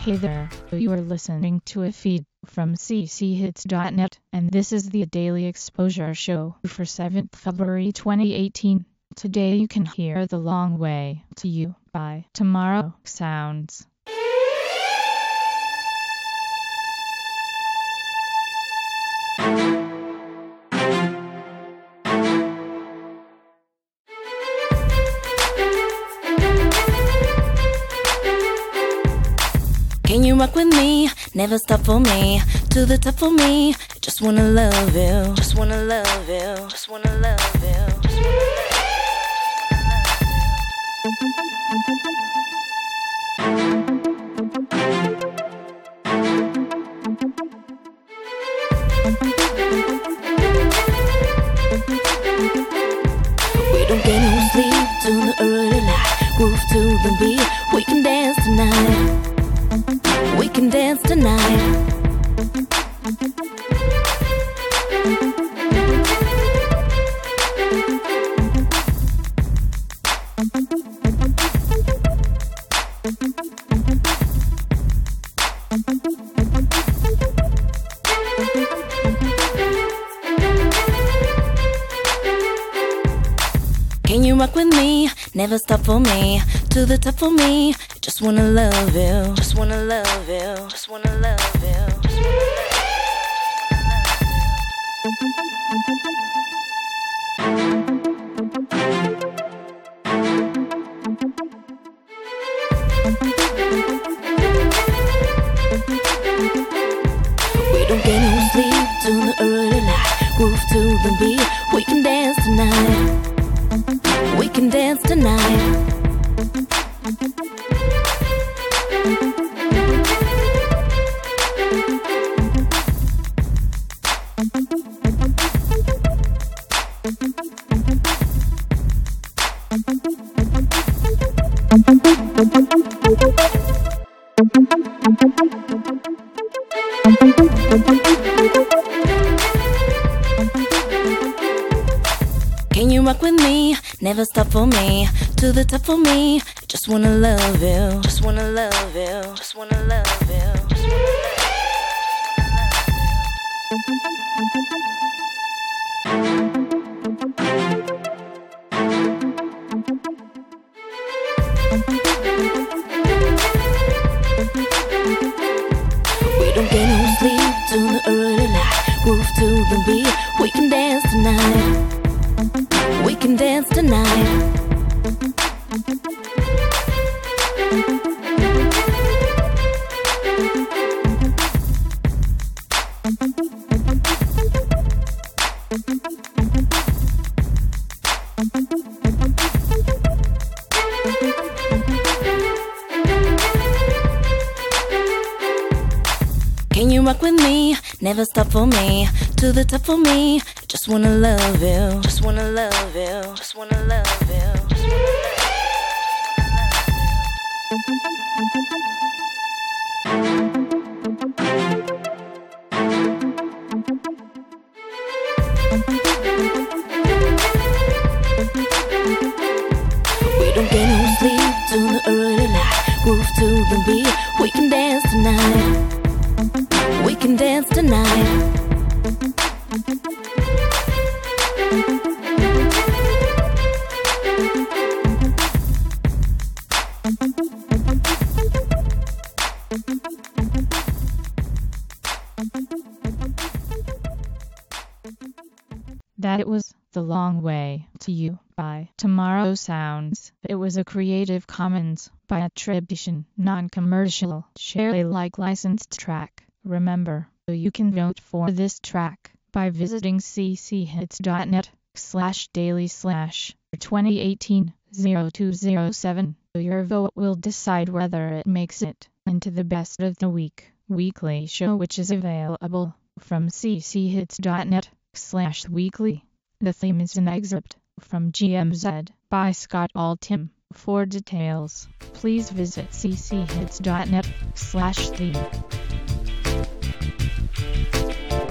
Hey there, you are listening to a feed from cchits.net, and this is the Daily Exposure Show for 7th February 2018. Today you can hear The Long Way to You by Tomorrow Sounds. Can you rock with me? Never stop for me. To the top for me. Just wanna love you. Just wanna love you. Just wanna love you. We don't get no sleep till the early light. Groove to the beat. We can dance tonight. We can dance tonight. Can you rock with me? Never stop for me. To the top for me. Just wanna love you. Just wanna love you. Just wanna love you. We don't get no sleep till the early light. Groove to the beat. We can dance tonight. We can dance tonight. Can you rock with me? Never stop for me. To the top for me. Just wanna love you. Just wanna love you. Just wanna love you. We don't get no sleep till the early light. Groove to the beat. We can dance tonight. We can dance tonight. Can you rock with me? Never stop for me. To the top for me. Just wanna love you. Just wanna love you. Just wanna love you. We don't get no sleep till the early light. Groove to the beat. We can dance tonight. We can dance tonight. That was The Long Way to You by Tomorrow Sounds. It was a Creative Commons by attribution, non-commercial, share Alike licensed track. Remember, you can vote for this track by visiting cchits.net/daily/2018-0207. Your vote will decide whether it makes it into the Best of the Week weekly show, which is available from cchits.net/weekly. The theme is an excerpt from GMZ by Scott Altham. For details, please visit cchits.net/theme.